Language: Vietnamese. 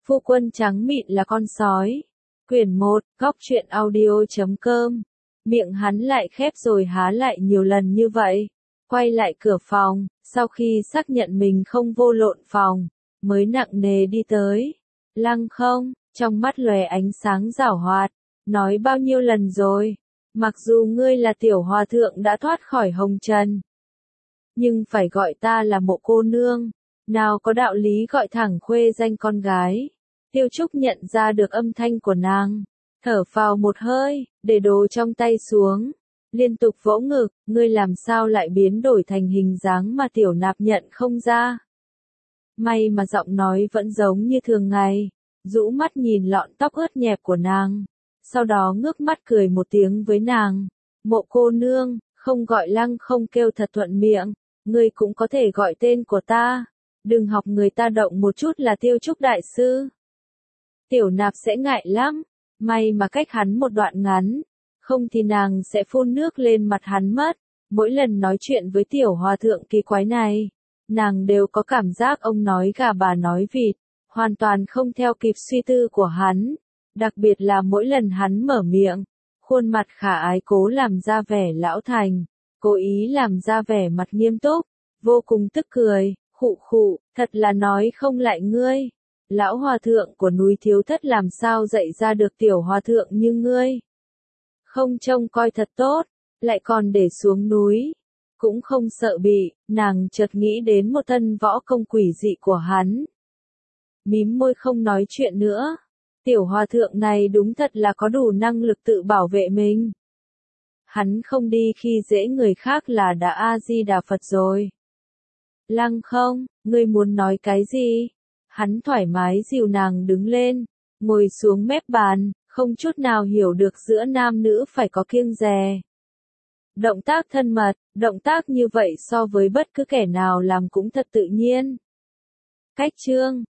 Phu quân trắng mịn là con sói. Quyển 1, góc truyện audio.com. Miệng hắn lại khép rồi há lại nhiều lần như vậy. Quay lại cửa phòng, sau khi xác nhận mình không vô lộn phòng, mới nặng nề đi tới. Lăng không, trong mắt lóe ánh sáng giảo hoạt, nói bao nhiêu lần rồi, mặc dù ngươi là tiểu hòa thượng đã thoát khỏi hồng trần, nhưng phải gọi ta là Mộ cô nương, nào có đạo lý gọi thẳng khuê danh con gái. Tiêu Trúc nhận ra được âm thanh của nàng, thở phào một hơi, để đồ trong tay xuống, liên tục vỗ ngực, ngươi làm sao lại biến đổi thành hình dáng mà tiểu nạp nhận không ra. May mà giọng nói vẫn giống như thường ngày, rũ mắt nhìn lọn tóc ướt nhẹp của nàng, sau đó ngước mắt cười một tiếng với nàng. Mộ cô nương, không gọi Lăng không kêu thật thuận miệng, ngươi cũng có thể gọi tên của ta, đừng học người ta động một chút là Tiêu Trúc đại sư. Tiểu nạp sẽ ngại lắm, may mà cách hắn một đoạn ngắn, không thì nàng sẽ phun nước lên mặt hắn mất. Mỗi lần nói chuyện với tiểu hòa thượng kỳ quái này, nàng đều có cảm giác ông nói gà bà nói vịt, hoàn toàn không theo kịp suy tư của hắn. Đặc biệt là mỗi lần hắn mở miệng, khuôn mặt khả ái cố làm ra vẻ lão thành, cố ý làm ra vẻ mặt nghiêm túc, vô cùng tức cười, khụ khụ, thật là nói không lại ngươi. Lão hòa thượng của núi Thiếu Thất làm sao dạy ra được tiểu hòa thượng như ngươi. Không trông coi thật tốt, lại còn để xuống núi, cũng không sợ bị, nàng chợt nghĩ đến một thân võ công quỷ dị của hắn. Mím môi không nói chuyện nữa, tiểu hòa thượng này đúng thật là có đủ năng lực tự bảo vệ mình. Hắn không đi khi dễ người khác là đã A-di-đà Phật rồi. Lăng không, ngươi muốn nói cái gì? Hắn thoải mái dìu nàng đứng lên, ngồi xuống mép bàn, không chút nào hiểu được giữa nam nữ phải có kiêng dè. Động tác thân mật, động tác như vậy so với bất cứ kẻ nào làm cũng thật tự nhiên. Cách chương